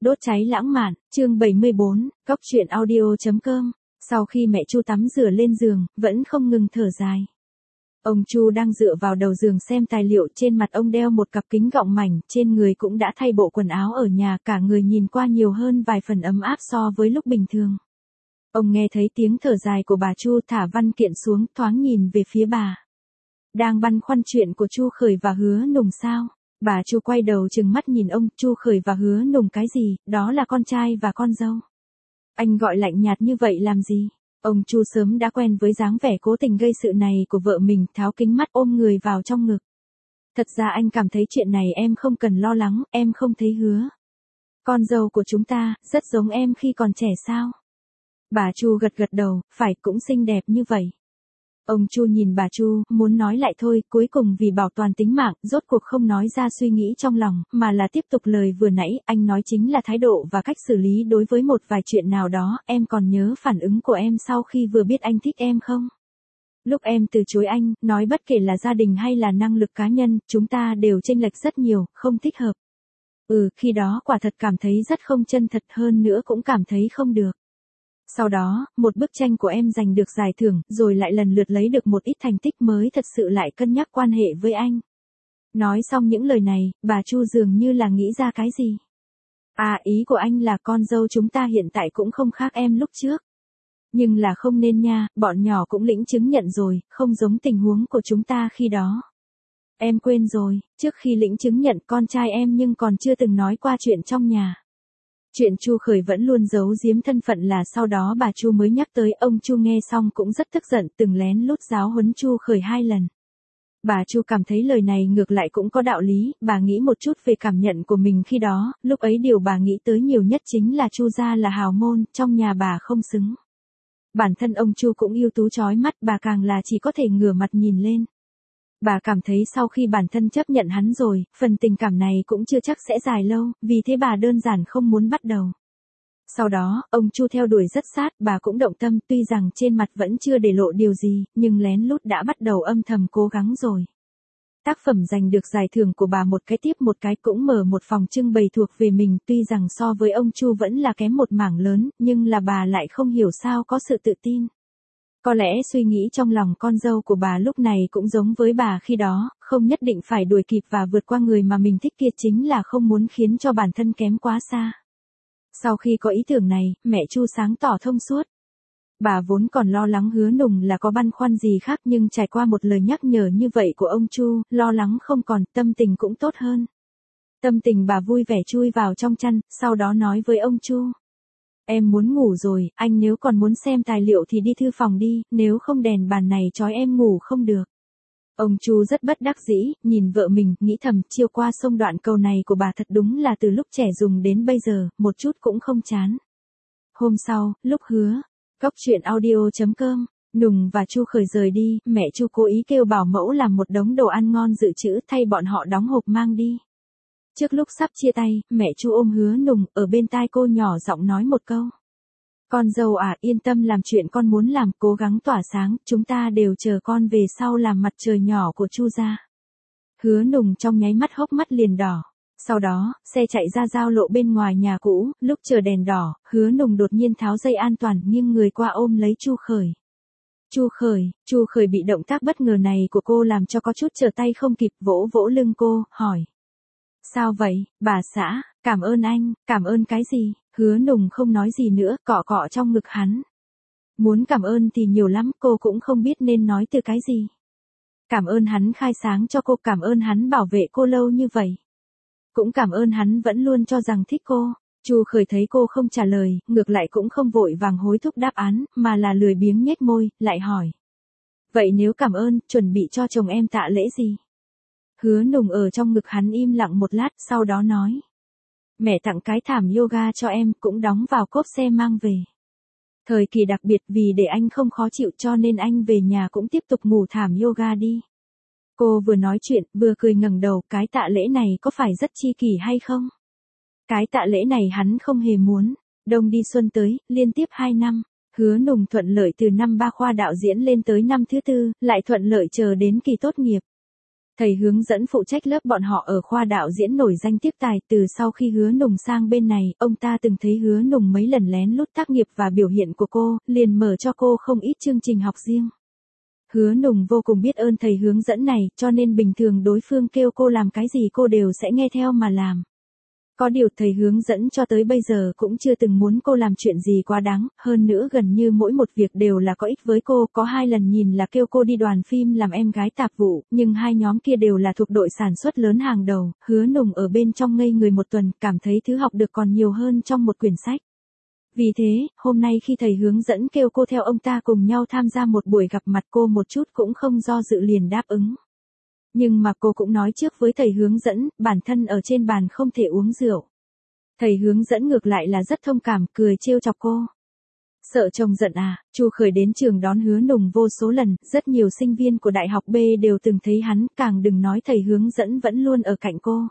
Đốt cháy lãng mạn, chương 74, Cóc truyện audio.com. Sau khi mẹ Chu tắm rửa lên giường, vẫn không ngừng thở dài. Ông Chu đang dựa vào đầu giường xem tài liệu, trên mặt ông đeo một cặp kính gọng mảnh, trên người cũng đã thay bộ quần áo ở nhà, cả người nhìn qua nhiều hơn vài phần ấm áp so với lúc bình thường. Ông nghe thấy tiếng thở dài của bà Chu, thả văn kiện xuống, thoáng nhìn về phía bà. Đang băn khoăn chuyện của Chu Khởi và Hứa Nùng sao? Bà Chu quay đầu trừng mắt nhìn ông. Chu Khởi và Hứa Nùng cái gì, đó là con trai và con dâu. Anh gọi lạnh nhạt như vậy làm gì? Ông Chu sớm đã quen với dáng vẻ cố tình gây sự này của vợ mình, tháo kính mắt ôm người vào trong ngực. Thật ra anh cảm thấy chuyện này em không cần lo lắng, em không thấy Hứa con dâu của chúng ta rất giống em khi còn trẻ sao? Bà Chu gật gật đầu, phải, cũng xinh đẹp như vậy. Ông Chu nhìn bà Chu, muốn nói lại thôi, cuối cùng vì bảo toàn tính mạng, rốt cuộc không nói ra suy nghĩ trong lòng, mà là tiếp tục lời vừa nãy. Anh nói chính là thái độ và cách xử lý đối với một vài chuyện nào đó. Em còn nhớ phản ứng của em sau khi vừa biết anh thích em không? Lúc em từ chối anh, nói bất kể là gia đình hay là năng lực cá nhân, chúng ta đều chênh lệch rất nhiều, không thích hợp. Khi đó quả thật cảm thấy rất không chân thật, hơn nữa cũng cảm thấy không được. Sau đó, một bức tranh của em giành được giải thưởng, rồi lại lần lượt lấy được một ít thành tích mới thật sự lại cân nhắc quan hệ với anh. Nói xong những lời này, bà Chu dường như là nghĩ ra cái gì. Ý của anh là con dâu chúng ta hiện tại cũng không khác em lúc trước. Nhưng là không nên nha, bọn nhỏ cũng lĩnh chứng nhận rồi, không giống tình huống của chúng ta khi đó. Em quên rồi, trước khi lĩnh chứng nhận con trai em nhưng còn chưa từng nói qua chuyện trong nhà. Chuyện Chu Khởi vẫn luôn giấu giếm thân phận là sau đó bà Chu mới nhắc tới. Ông Chu nghe xong cũng rất tức giận, từng lén lút giáo huấn Chu Khởi 2 lần. Bà Chu cảm thấy lời này ngược lại cũng có đạo lý, bà nghĩ một chút về cảm nhận của mình khi đó, lúc ấy điều bà nghĩ tới nhiều nhất chính là Chu gia là hào môn, trong nhà bà không xứng. Bản thân ông Chu cũng ưu tú chói mắt, bà càng là chỉ có thể ngửa mặt nhìn lên. Bà cảm thấy sau khi bản thân chấp nhận hắn rồi, phần tình cảm này cũng chưa chắc sẽ dài lâu, vì thế bà đơn giản không muốn bắt đầu. Sau đó, ông Chu theo đuổi rất sát, bà cũng động tâm, tuy rằng trên mặt vẫn chưa để lộ điều gì, nhưng lén lút đã bắt đầu âm thầm cố gắng rồi. Tác phẩm giành được giải thưởng của bà một cái tiếp một cái, cũng mở một phòng trưng bày thuộc về mình, tuy rằng so với ông Chu vẫn là kém một mảng lớn, nhưng là bà lại không hiểu sao có sự tự tin. Có lẽ suy nghĩ trong lòng con dâu của bà lúc này cũng giống với bà khi đó, không nhất định phải đuổi kịp và vượt qua người mà mình thích kia, chính là không muốn khiến cho bản thân kém quá xa. Sau khi có ý tưởng này, mẹ Chu sáng tỏ thông suốt. Bà vốn còn lo lắng Hứa Nùng là có băn khoăn gì khác, nhưng trải qua một lời nhắc nhở như vậy của ông Chu, lo lắng không còn, tâm tình cũng tốt hơn. Tâm tình bà vui vẻ chui vào trong chăn, sau đó nói với ông Chu. Em muốn ngủ rồi, anh nếu còn muốn xem tài liệu thì đi thư phòng đi, nếu không đèn bàn này chói em ngủ không được. Ông Chu rất bất đắc dĩ, nhìn vợ mình, nghĩ thầm, chiêu qua sông đoạn cầu này của bà thật đúng là từ lúc trẻ dùng đến bây giờ, một chút cũng không chán. Hôm sau, lúc Cóc truyện audio.com, Nùng và Chu Khởi rời đi, mẹ Chu cố ý kêu bảo mẫu làm một đống đồ ăn ngon dự trữ, thay bọn họ đóng hộp mang đi. Trước lúc sắp chia tay, mẹ Chu ôm Hứa Nùng, ở bên tai cô nhỏ giọng nói một câu. Con dâu yên tâm làm chuyện con muốn làm, cố gắng tỏa sáng, chúng ta đều chờ con về sau làm mặt trời nhỏ của Chu gia. Hứa Nùng trong nháy mắt hốc mắt liền đỏ. Sau đó, xe chạy ra giao lộ bên ngoài nhà cũ, lúc chờ đèn đỏ, Hứa Nùng đột nhiên tháo dây an toàn, nghiêng người qua ôm lấy Chu Khởi. Chu Khởi bị động tác bất ngờ này của cô làm cho có chút trở tay không kịp, vỗ vỗ lưng cô, hỏi. Sao vậy, bà xã, cảm ơn anh, cảm ơn cái gì? Hứa Nùng không nói gì nữa, cọ cọ trong ngực hắn. Muốn cảm ơn thì nhiều lắm, cô cũng không biết nên nói từ cái gì. Cảm ơn hắn khai sáng cho cô, cảm ơn hắn bảo vệ cô lâu như vậy. Cũng cảm ơn hắn vẫn luôn cho rằng thích cô. Chu Khởi thấy cô không trả lời, ngược lại cũng không vội vàng hối thúc đáp án, mà là lười biếng nhếch môi, lại hỏi. Vậy nếu cảm ơn, chuẩn bị cho chồng em tạ lễ gì? Hứa Nùng ở trong ngực hắn im lặng một lát, sau đó nói. Mẹ tặng cái thảm yoga cho em, cũng đóng vào cốp xe mang về. Thời kỳ đặc biệt, vì để anh không khó chịu cho nên anh về nhà cũng tiếp tục ngủ thảm yoga đi. Cô vừa nói chuyện, vừa cười ngẩng đầu, cái tạ lễ này có phải rất chi kỷ hay không? Cái tạ lễ này hắn không hề muốn. Đông đi xuân tới, liên tiếp 2 năm. Hứa Nùng thuận lợi từ năm 3 khoa đạo diễn lên tới năm thứ 4, lại thuận lợi chờ đến kỳ tốt nghiệp. Thầy hướng dẫn phụ trách lớp bọn họ ở khoa đạo diễn nổi danh tiếp tài, từ sau khi Hứa Nùng sang bên này, ông ta từng thấy Hứa Nùng mấy lần lén lút tác nghiệp và biểu hiện của cô, liền mở cho cô không ít chương trình học riêng. Hứa Nùng vô cùng biết ơn thầy hướng dẫn này, cho nên bình thường đối phương kêu cô làm cái gì cô đều sẽ nghe theo mà làm. Có điều thầy hướng dẫn cho tới bây giờ cũng chưa từng muốn cô làm chuyện gì quá đáng, hơn nữa gần như mỗi một việc đều là có ích với cô, có 2 lần nhìn là kêu cô đi đoàn phim làm em gái tạp vụ, nhưng 2 nhóm kia đều là thuộc đội sản xuất lớn hàng đầu, Hứa Nùng ở bên trong ngây người 1 tuần, cảm thấy thứ học được còn nhiều hơn trong một quyển sách. Vì thế, hôm nay khi thầy hướng dẫn kêu cô theo ông ta cùng nhau tham gia một buổi gặp mặt cô một chút cũng không do dự liền đáp ứng. Nhưng mà cô cũng nói trước với thầy hướng dẫn, bản thân ở trên bàn không thể uống rượu. Thầy hướng dẫn ngược lại là rất thông cảm, cười trêu chọc cô. Sợ chồng giận à, Chu Khởi đến trường đón Hứa Nùng vô số lần, rất nhiều sinh viên của đại học B đều từng thấy hắn, càng đừng nói thầy hướng dẫn vẫn luôn ở cạnh cô.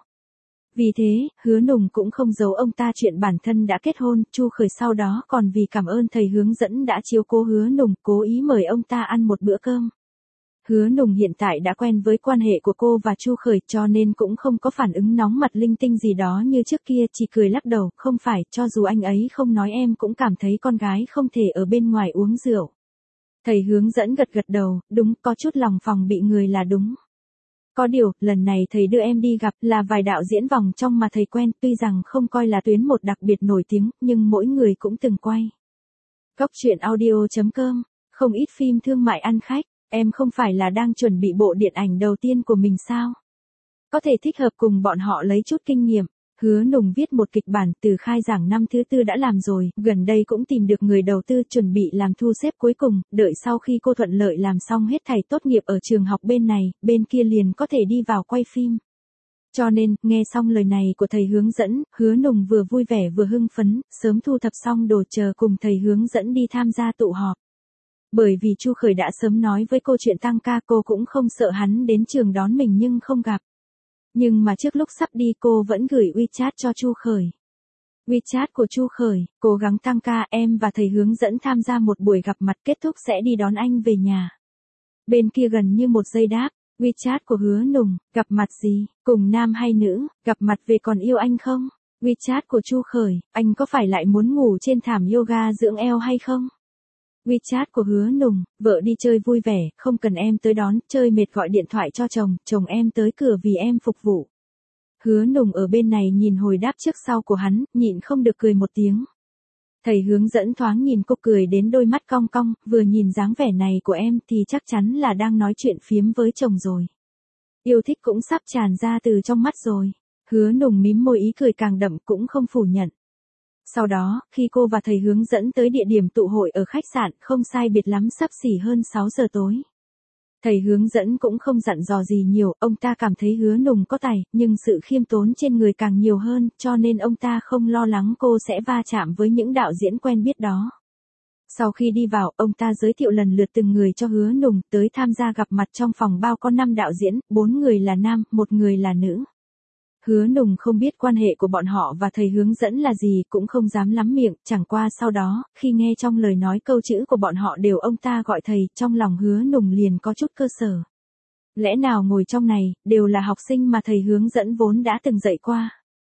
Vì thế, Hứa Nùng cũng không giấu ông ta chuyện bản thân đã kết hôn, Chu Khởi sau đó còn vì cảm ơn thầy hướng dẫn đã chiếu cố Hứa Nùng, cố ý mời ông ta ăn một bữa cơm. Hứa Nùng hiện tại đã quen với quan hệ của cô và Chu Khởi cho nên cũng không có phản ứng nóng mặt linh tinh gì đó như trước kia, chỉ cười lắc đầu, không phải, cho dù anh ấy không nói em cũng cảm thấy con gái không thể ở bên ngoài uống rượu. Thầy hướng dẫn gật gật đầu, đúng, có chút lòng phòng bị người là đúng. Có điều, lần này thầy đưa em đi gặp là vài đạo diễn vòng trong mà thầy quen, tuy rằng không coi là tuyến một đặc biệt nổi tiếng, nhưng mỗi người cũng từng quay. Cóc truyện audio.com, không ít phim thương mại ăn khách, em không phải là đang chuẩn bị bộ điện ảnh đầu tiên của mình sao? Có thể thích hợp cùng bọn họ lấy chút kinh nghiệm. Hứa Nùng viết một kịch bản từ khai giảng năm thứ 4 đã làm rồi, gần đây cũng tìm được người đầu tư chuẩn bị làm thu xếp cuối cùng, đợi sau khi cô thuận lợi làm xong hết thảy tốt nghiệp ở trường học bên này, bên kia liền có thể đi vào quay phim. Cho nên, nghe xong lời này của thầy hướng dẫn, Hứa Nùng vừa vui vẻ vừa hưng phấn, sớm thu thập xong đồ chờ cùng thầy hướng dẫn đi tham gia tụ họp. Bởi vì Chu Khởi đã sớm nói với cô chuyện tăng ca, cô cũng không sợ hắn đến trường đón mình nhưng không gặp. Nhưng mà trước lúc sắp đi cô vẫn gửi WeChat cho Chu Khởi. WeChat của Chu Khởi, cố gắng tăng ca, em và thầy hướng dẫn tham gia một buổi gặp mặt, kết thúc sẽ đi đón anh về nhà. Bên kia gần như 1 giây đáp, WeChat của Hứa Nùng, gặp mặt gì, cùng nam hay nữ, gặp mặt về còn yêu anh không? WeChat của Chu Khởi, anh có phải lại muốn ngủ trên thảm yoga dưỡng eo hay không? WeChat của Hứa Nùng, vợ đi chơi vui vẻ, không cần em tới đón, chơi mệt gọi điện thoại cho chồng, chồng em tới cửa vì em phục vụ. Hứa Nùng ở bên này nhìn hồi đáp trước sau của hắn, nhịn không được cười một tiếng. Thầy hướng dẫn thoáng nhìn cô cười đến đôi mắt cong cong, vừa nhìn dáng vẻ này của em thì chắc chắn là đang nói chuyện phiếm với chồng rồi. Yêu thích cũng sắp tràn ra từ trong mắt rồi. Hứa Nùng mím môi ý cười càng đậm cũng không phủ nhận. Sau đó, khi cô và thầy hướng dẫn tới địa điểm tụ hội ở khách sạn, không sai biệt lắm sắp xỉ hơn 6 giờ tối. Thầy hướng dẫn cũng không dặn dò gì nhiều, ông ta cảm thấy Hứa Nùng có tài, nhưng sự khiêm tốn trên người càng nhiều hơn, cho nên ông ta không lo lắng cô sẽ va chạm với những đạo diễn quen biết đó. Sau khi đi vào, ông ta giới thiệu lần lượt từng người cho Hứa Nùng, tới tham gia gặp mặt trong phòng bao có 5 đạo diễn, 4 người là nam, 1 người là nữ. Hứa Nùng không biết quan hệ của bọn họ và thầy hướng dẫn là gì, cũng không dám lắm miệng, chẳng qua sau đó, khi nghe trong lời nói câu chữ của bọn họ đều ông ta gọi thầy, trong lòng Hứa Nùng liền có chút cơ sở. Lẽ nào ngồi trong này, đều là học sinh mà thầy hướng dẫn vốn đã từng dạy qua.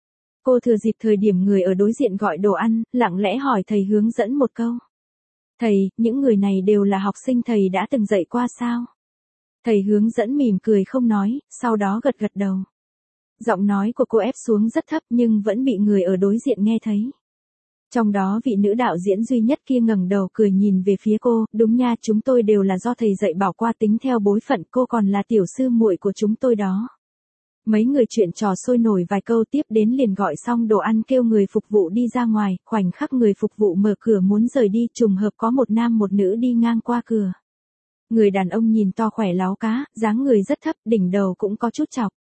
Cô thừa dịp thời điểm người ở đối diện gọi đồ ăn, lặng lẽ hỏi thầy hướng dẫn một câu. Thầy, những người này đều là học sinh thầy đã từng dạy qua sao? Thầy hướng dẫn mỉm cười không nói, sau đó gật gật đầu. Giọng nói của cô ép xuống rất thấp nhưng vẫn bị người ở đối diện nghe thấy. Trong đó vị nữ đạo diễn duy nhất kia ngẩng đầu cười nhìn về phía cô, đúng nha, chúng tôi đều là do thầy dạy bảo qua, tính theo bối phận, cô còn là tiểu sư muội của chúng tôi đó. Mấy người chuyện trò sôi nổi vài câu tiếp đến liền gọi xong đồ ăn kêu người phục vụ đi ra ngoài, khoảnh khắc người phục vụ mở cửa muốn rời đi, trùng hợp có một nam một nữ đi ngang qua cửa. Người đàn ông nhìn to khỏe láo cá, dáng người rất thấp, đỉnh đầu cũng có chút chọc.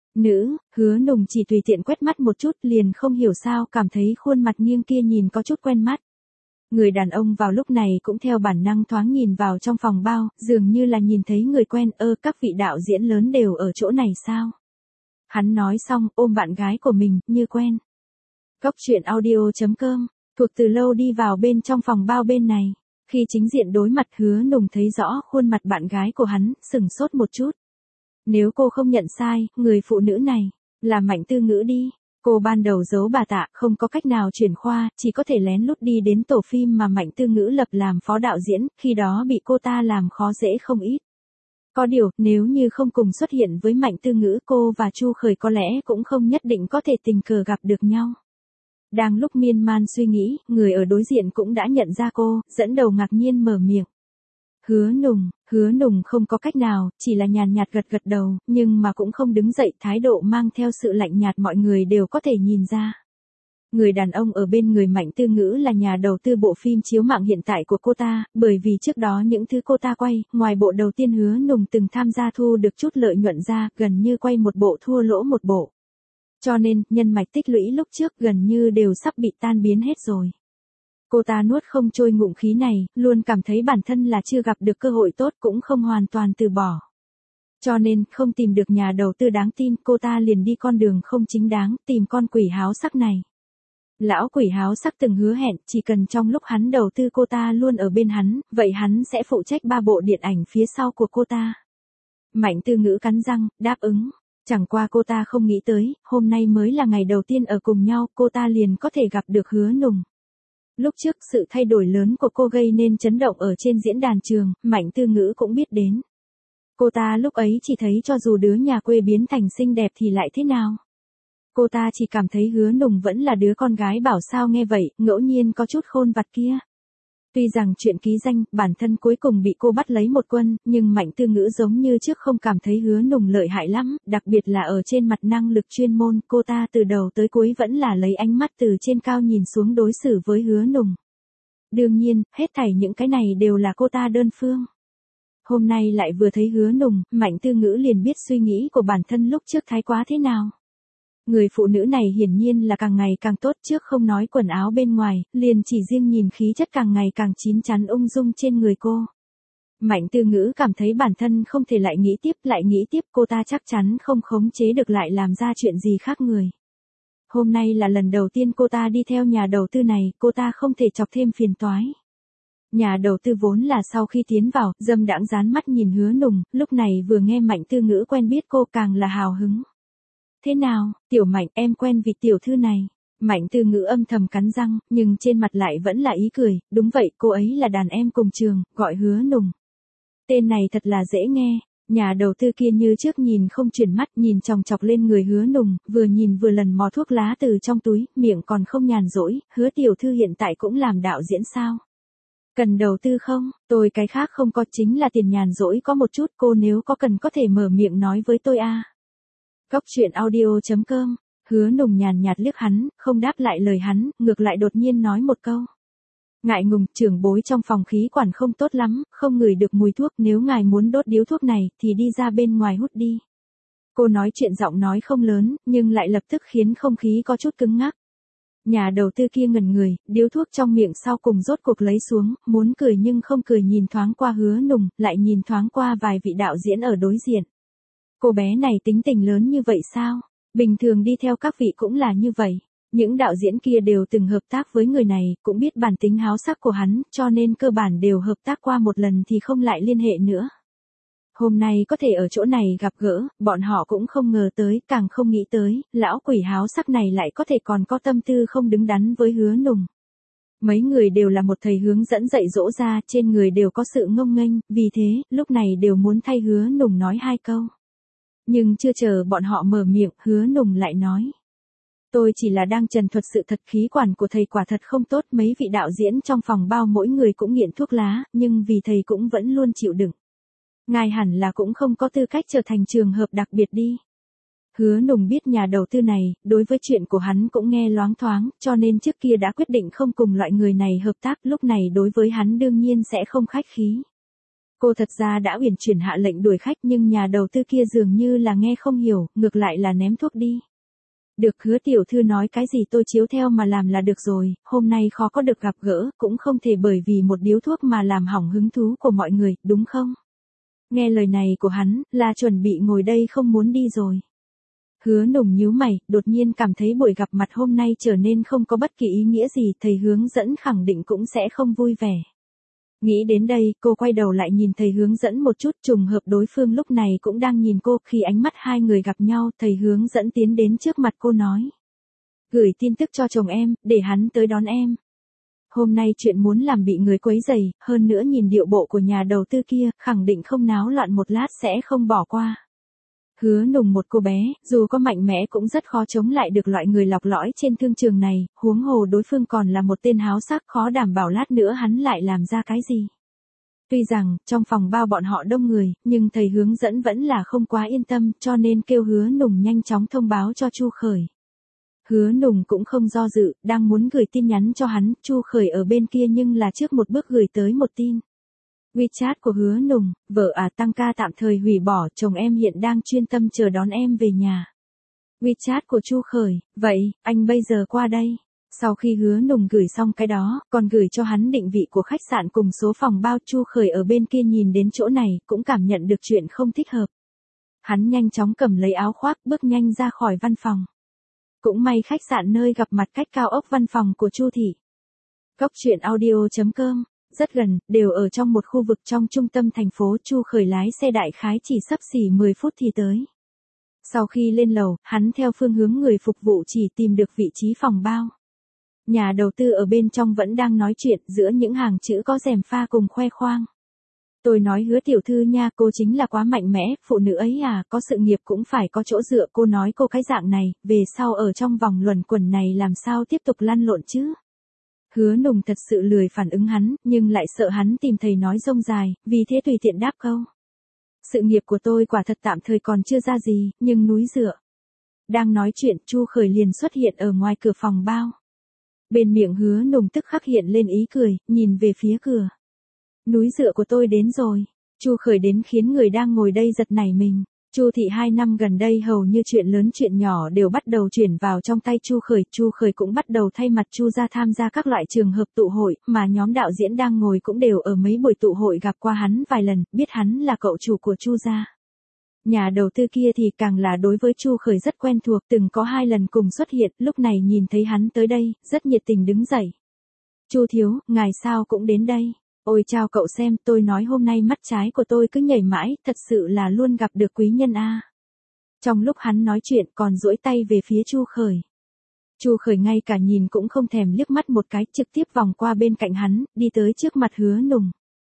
Nữ, Hứa Nùng chỉ tùy tiện quét mắt một chút liền không hiểu sao cảm thấy khuôn mặt nghiêng kia nhìn có chút quen mắt. Người đàn ông vào lúc này cũng theo bản năng thoáng nhìn vào trong phòng bao, dường như là nhìn thấy người quen, các vị đạo diễn lớn đều ở chỗ này sao? Hắn nói xong ôm bạn gái của mình, như quen. Cóc truyện audio.com, thuộc từ lâu đi vào bên trong phòng bao bên này. Khi chính diện đối mặt Hứa Nùng thấy rõ khuôn mặt bạn gái của hắn, sừng sốt một chút. Nếu cô không nhận sai, người phụ nữ này, là Mạnh Tư Ngữ đi. Cô ban đầu giấu bà Tạ, không có cách nào chuyển khoa, chỉ có thể lén lút đi đến tổ phim mà Mạnh Tư Ngữ lập làm phó đạo diễn, khi đó bị cô ta làm khó dễ không ít. Có điều, nếu như không cùng xuất hiện với Mạnh Tư Ngữ, cô và Chu Khởi có lẽ cũng không nhất định có thể tình cờ gặp được nhau. Đang lúc miên man suy nghĩ, người ở đối diện cũng đã nhận ra cô, dẫn đầu ngạc nhiên mở miệng. Hứa Nùng không có cách nào, chỉ là nhàn nhạt gật gật đầu, nhưng mà cũng không đứng dậy, thái độ mang theo sự lạnh nhạt mọi người đều có thể nhìn ra. Người đàn ông ở bên người Mạnh Tư Ngữ là nhà đầu tư bộ phim chiếu mạng hiện tại của cô ta, bởi vì trước đó những thứ cô ta quay, ngoài bộ đầu tiên Hứa Nùng từng tham gia thu được chút lợi nhuận ra, gần như quay một bộ thua lỗ một bộ. Cho nên, nhân mạch tích lũy lúc trước gần như đều sắp bị tan biến hết rồi. Cô ta nuốt không trôi ngụm khí này, luôn cảm thấy bản thân là chưa gặp được cơ hội tốt cũng không hoàn toàn từ bỏ. Cho nên, không tìm được nhà đầu tư đáng tin, cô ta liền đi con đường không chính đáng, tìm con quỷ háo sắc này. Lão quỷ háo sắc từng hứa hẹn, chỉ cần trong lúc hắn đầu tư cô ta luôn ở bên hắn, vậy hắn sẽ phụ trách 3 bộ điện ảnh phía sau của cô ta. Mạnh Tư Ngữ cắn răng, đáp ứng. Chẳng qua cô ta không nghĩ tới, hôm nay mới là ngày đầu tiên ở cùng nhau, cô ta liền có thể gặp được Hứa Nùng. Lúc trước sự thay đổi lớn của cô gây nên chấn động ở trên diễn đàn trường, Mạnh Tư Ngữ cũng biết đến. Cô ta lúc ấy chỉ thấy cho dù đứa nhà quê biến thành xinh đẹp thì lại thế nào. Cô ta chỉ cảm thấy Hứa Nùng vẫn là đứa con gái bảo sao nghe vậy, ngẫu nhiên có chút khôn vặt kia. Tuy rằng chuyện ký danh, bản thân cuối cùng bị cô bắt lấy một quân, nhưng Mạnh Tư Ngữ giống như trước không cảm thấy Hứa Nùng lợi hại lắm, đặc biệt là ở trên mặt năng lực chuyên môn, cô ta từ đầu tới cuối vẫn là lấy ánh mắt từ trên cao nhìn xuống đối xử với Hứa Nùng. Đương nhiên, hết thảy những cái này đều là cô ta đơn phương. Hôm nay lại vừa thấy Hứa Nùng, Mạnh Tư Ngữ liền biết suy nghĩ của bản thân lúc trước thái quá thế nào. Người phụ nữ này hiển nhiên là càng ngày càng tốt, trước không nói quần áo bên ngoài, liền chỉ riêng nhìn khí chất càng ngày càng chín chắn ung dung trên người cô. Mạnh Tư Ngữ cảm thấy bản thân không thể lại nghĩ tiếp cô ta chắc chắn không khống chế được lại làm ra chuyện gì khác người. Hôm nay là lần đầu tiên cô ta đi theo nhà đầu tư này, cô ta không thể chọc thêm phiền toái. Nhà đầu tư vốn là sau khi tiến vào, dâm đãng dán mắt nhìn Hứa Nùng, lúc này vừa nghe Mạnh Tư Ngữ quen biết cô càng là hào hứng. Thế nào, Tiểu Mạnh, em quen vị tiểu thư này. Mạnh Tư Ngữ âm thầm cắn răng, nhưng trên mặt lại vẫn là ý cười, đúng vậy, cô ấy là đàn em cùng trường, gọi Hứa Nùng. Tên này thật là dễ nghe. Nhà đầu tư kia như trước nhìn không chuyển mắt, nhìn chòng chọc lên người Hứa Nùng, vừa nhìn vừa lần mò thuốc lá từ trong túi, miệng còn không nhàn rỗi, Hứa tiểu thư hiện tại cũng làm đạo diễn sao? Cần đầu tư không? Tôi cái khác không có, chính là tiền nhàn rỗi có một chút, cô nếu có cần có thể mở miệng nói với tôi a. Góc truyện audio.com. Hứa Nùng nhàn nhạt liếc hắn, không đáp lại lời hắn, ngược lại đột nhiên nói một câu. Ngại ngùng, trưởng bối trong phòng khí quản không tốt lắm, không ngửi được mùi thuốc, nếu ngài muốn đốt điếu thuốc này, thì đi ra bên ngoài hút đi. Cô nói chuyện giọng nói không lớn, nhưng lại lập tức khiến không khí có chút cứng ngắc. Nhà đầu tư kia ngẩn người, điếu thuốc trong miệng sau cùng rốt cuộc lấy xuống, muốn cười nhưng không cười, nhìn thoáng qua Hứa Nùng, lại nhìn thoáng qua vài vị đạo diễn ở đối diện. Cô bé này tính tình lớn như vậy sao? Bình thường đi theo các vị cũng là như vậy. Những đạo diễn kia đều từng hợp tác với người này, cũng biết bản tính háo sắc của hắn, cho nên cơ bản đều hợp tác qua một lần thì không lại liên hệ nữa. Hôm nay có thể ở chỗ này gặp gỡ, bọn họ cũng không ngờ tới, càng không nghĩ tới, lão quỷ háo sắc này lại có thể còn có tâm tư không đứng đắn với Hứa Nùng. Mấy người đều là một thầy hướng dẫn dạy dỗ ra, trên người đều có sự ngông nghênh, vì thế, lúc này đều muốn thay Hứa Nùng nói 2 câu. Nhưng chưa chờ bọn họ mở miệng, Hứa Nùng lại nói. Tôi chỉ là đang trần thuật sự thật, khí quản của thầy quả thật không tốt, mấy vị đạo diễn trong phòng bao mỗi người cũng nghiện thuốc lá, nhưng vì thầy cũng vẫn luôn chịu đựng. Ngài hẳn là cũng không có tư cách trở thành trường hợp đặc biệt đi. Hứa Nùng biết nhà đầu tư này, đối với chuyện của hắn cũng nghe loáng thoáng, cho nên trước kia đã quyết định không cùng loại người này hợp tác, lúc này đối với hắn đương nhiên sẽ không khách khí. Cô thật ra đã uyển chuyển hạ lệnh đuổi khách, nhưng nhà đầu tư kia dường như là nghe không hiểu, ngược lại là ném thuốc đi. Được, Hứa tiểu thư nói cái gì tôi chiếu theo mà làm là được rồi, hôm nay khó có được gặp gỡ, cũng không thể bởi vì một điếu thuốc mà làm hỏng hứng thú của mọi người, đúng không? Nghe lời này của hắn, là chuẩn bị ngồi đây không muốn đi rồi. Hứa Nùng nhíu mày, đột nhiên cảm thấy buổi gặp mặt hôm nay trở nên không có bất kỳ ý nghĩa gì, thầy hướng dẫn khẳng định cũng sẽ không vui vẻ. Nghĩ đến đây, cô quay đầu lại nhìn thầy hướng dẫn một chút, trùng hợp đối phương lúc này cũng đang nhìn cô, khi ánh mắt hai người gặp nhau, thầy hướng dẫn tiến đến trước mặt cô nói. Gửi tin tức cho chồng em, để hắn tới đón em. Hôm nay chuyện muốn làm bị người quấy rầy, hơn nữa nhìn điệu bộ của nhà đầu tư kia, khẳng định không náo loạn một lát sẽ không bỏ qua. Hứa Nùng một cô bé, dù có mạnh mẽ cũng rất khó chống lại được loại người lọc lõi trên thương trường này, huống hồ đối phương còn là một tên háo sắc, khó đảm bảo lát nữa hắn lại làm ra cái gì. Tuy rằng, trong phòng bao bọn họ đông người, nhưng thầy hướng dẫn vẫn là không quá yên tâm, cho nên kêu Hứa Nùng nhanh chóng thông báo cho Chu Khởi. Hứa Nùng cũng không do dự, đang muốn gửi tin nhắn cho hắn, Chu Khởi ở bên kia nhưng là trước một bước gửi tới một tin. WeChat của Hứa Nùng, vợ tăng ca tạm thời hủy bỏ, chồng em hiện đang chuyên tâm chờ đón em về nhà. WeChat của Chu Khởi, vậy, anh bây giờ qua đây. Sau khi Hứa Nùng gửi xong cái đó, còn gửi cho hắn định vị của khách sạn cùng số phòng bao, Chu Khởi ở bên kia nhìn đến chỗ này, cũng cảm nhận được chuyện không thích hợp. Hắn nhanh chóng cầm lấy áo khoác, bước nhanh ra khỏi văn phòng. Cũng may khách sạn nơi gặp mặt cách cao ốc văn phòng của Chu thị. Cốc truyện audio.com, rất gần, đều ở trong một khu vực trong trung tâm thành phố. Chu Khởi lái xe đại khái chỉ xấp xỉ 10 phút thì tới. Sau khi lên lầu, hắn theo phương hướng người phục vụ chỉ tìm được vị trí phòng bao. Nhà đầu tư ở bên trong vẫn đang nói chuyện, giữa những hàng chữ có rèm pha cùng khoe khoang. Tôi nói Hứa tiểu thư nha, cô chính là quá mạnh mẽ, phụ nữ ấy có sự nghiệp cũng phải có chỗ dựa, cô nói cô cái dạng này, về sau ở trong vòng luẩn quẩn này làm sao tiếp tục lăn lộn chứ. Hứa Nùng thật sự lười phản ứng hắn, nhưng lại sợ hắn tìm thầy nói rông dài, vì thế tùy tiện đáp câu. Sự nghiệp của tôi quả thật tạm thời còn chưa ra gì, nhưng núi dựa. Đang nói chuyện, Chu Khởi liền xuất hiện ở ngoài cửa phòng bao. Bên miệng Hứa Nùng tức khắc hiện lên ý cười, nhìn về phía cửa. Núi dựa của tôi đến rồi. Chu Khởi đến khiến người đang ngồi đây giật nảy mình. Chu thị 2 năm gần đây hầu như chuyện lớn chuyện nhỏ đều bắt đầu chuyển vào trong tay Chu Khởi. Chu Khởi cũng bắt đầu thay mặt Chu gia tham gia các loại trường hợp tụ hội, mà nhóm đạo diễn đang ngồi cũng đều ở mấy buổi tụ hội gặp qua hắn vài lần, biết hắn là cậu chủ của Chu gia. Nhà đầu tư kia thì càng là đối với Chu Khởi rất quen thuộc, từng có 2 lần cùng xuất hiện, lúc này nhìn thấy hắn tới đây, rất nhiệt tình đứng dậy. Chu thiếu, ngài sao cũng đến đây. Ôi chào cậu xem, tôi nói hôm nay mắt trái của tôi cứ nhảy mãi, thật sự là luôn gặp được quý nhân a. Trong lúc hắn nói chuyện còn duỗi tay về phía Chu Khởi. Chu Khởi ngay cả nhìn cũng không thèm liếc mắt một cái, trực tiếp vòng qua bên cạnh hắn, đi tới trước mặt Hứa Nùng.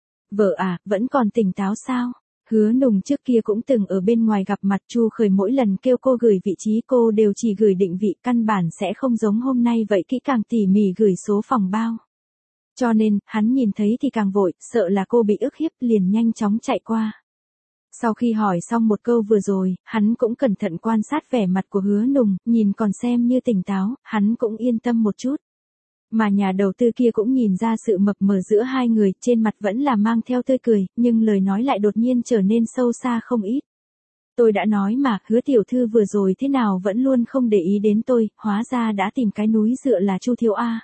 Vợ vẫn còn tỉnh táo sao? Hứa Nùng trước kia cũng từng ở bên ngoài gặp mặt Chu Khởi, mỗi lần kêu cô gửi vị trí cô đều chỉ gửi định vị, căn bản sẽ không giống hôm nay vậy kỹ càng tỉ mỉ gửi số phòng bao. Cho nên, hắn nhìn thấy thì càng vội, sợ là cô bị ức hiếp, liền nhanh chóng chạy qua. Sau khi hỏi xong một câu vừa rồi, hắn cũng cẩn thận quan sát vẻ mặt của Hứa Nùng, nhìn còn xem như tỉnh táo, hắn cũng yên tâm một chút. Mà nhà đầu tư kia cũng nhìn ra sự mập mờ giữa hai người, trên mặt vẫn là mang theo tươi cười, nhưng lời nói lại đột nhiên trở nên sâu xa không ít. Tôi đã nói mà, Hứa tiểu thư vừa rồi thế nào vẫn luôn không để ý đến tôi, hóa ra đã tìm cái núi dựa là Chu thiếu a.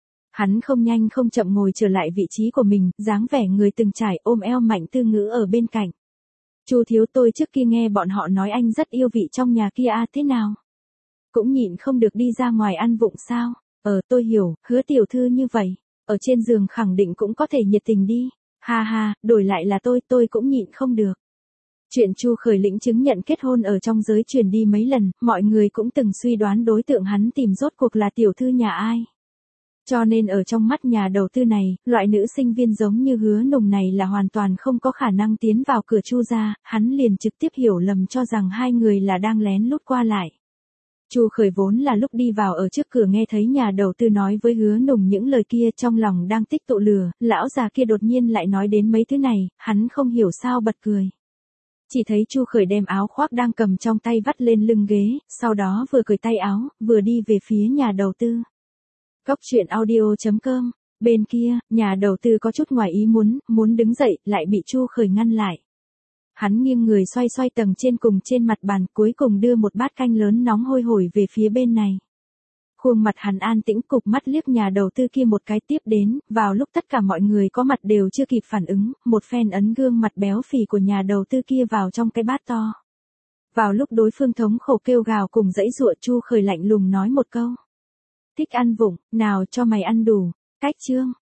Hắn không nhanh không chậm ngồi trở lại vị trí của mình, dáng vẻ người từng trải, ôm eo Mạnh Tư Ngữ ở bên cạnh. Chu thiếu, tôi trước kia nghe bọn họ nói anh rất yêu vị trong nhà kia thế nào? Cũng nhịn không được đi ra ngoài ăn vụng sao? Tôi hiểu, Hứa tiểu thư như vậy, ở trên giường khẳng định cũng có thể nhiệt tình đi. Ha ha, đổi lại là tôi cũng nhịn không được. Chuyện Chu Khởi lĩnh chứng nhận kết hôn ở trong giới truyền đi mấy lần, mọi người cũng từng suy đoán đối tượng hắn tìm rốt cuộc là tiểu thư nhà ai. Cho nên ở trong mắt nhà đầu tư này, loại nữ sinh viên giống như Hứa Nùng này là hoàn toàn không có khả năng tiến vào cửa Chu gia, hắn liền trực tiếp hiểu lầm cho rằng hai người là đang lén lút qua lại. Chu Khởi vốn là lúc đi vào ở trước cửa nghe thấy nhà đầu tư nói với Hứa Nùng những lời kia, trong lòng đang tích tụ lửa, lão già kia đột nhiên lại nói đến mấy thứ này, hắn không hiểu sao bật cười. Chỉ thấy Chu Khởi đem áo khoác đang cầm trong tay vắt lên lưng ghế, sau đó vừa cởi tay áo, vừa đi về phía nhà đầu tư. Cốc truyện audio.com, bên kia, nhà đầu tư có chút ngoài ý muốn đứng dậy, lại bị Chu Khởi ngăn lại. Hắn nghiêng người xoay xoay tầng trên cùng trên mặt bàn, cuối cùng đưa một bát canh lớn nóng hôi hổi về phía bên này. Khuôn mặt hắn an tĩnh, cụp mắt liếc nhà đầu tư kia một cái, tiếp đến, vào lúc tất cả mọi người có mặt đều chưa kịp phản ứng, một phen ấn gương mặt béo phì của nhà đầu tư kia vào trong cái bát to. Vào lúc đối phương thống khổ kêu gào cùng dãy giụa, Chu Khởi lạnh lùng nói một câu. Thích ăn vụng, nào cho mày ăn đủ. Cách chương.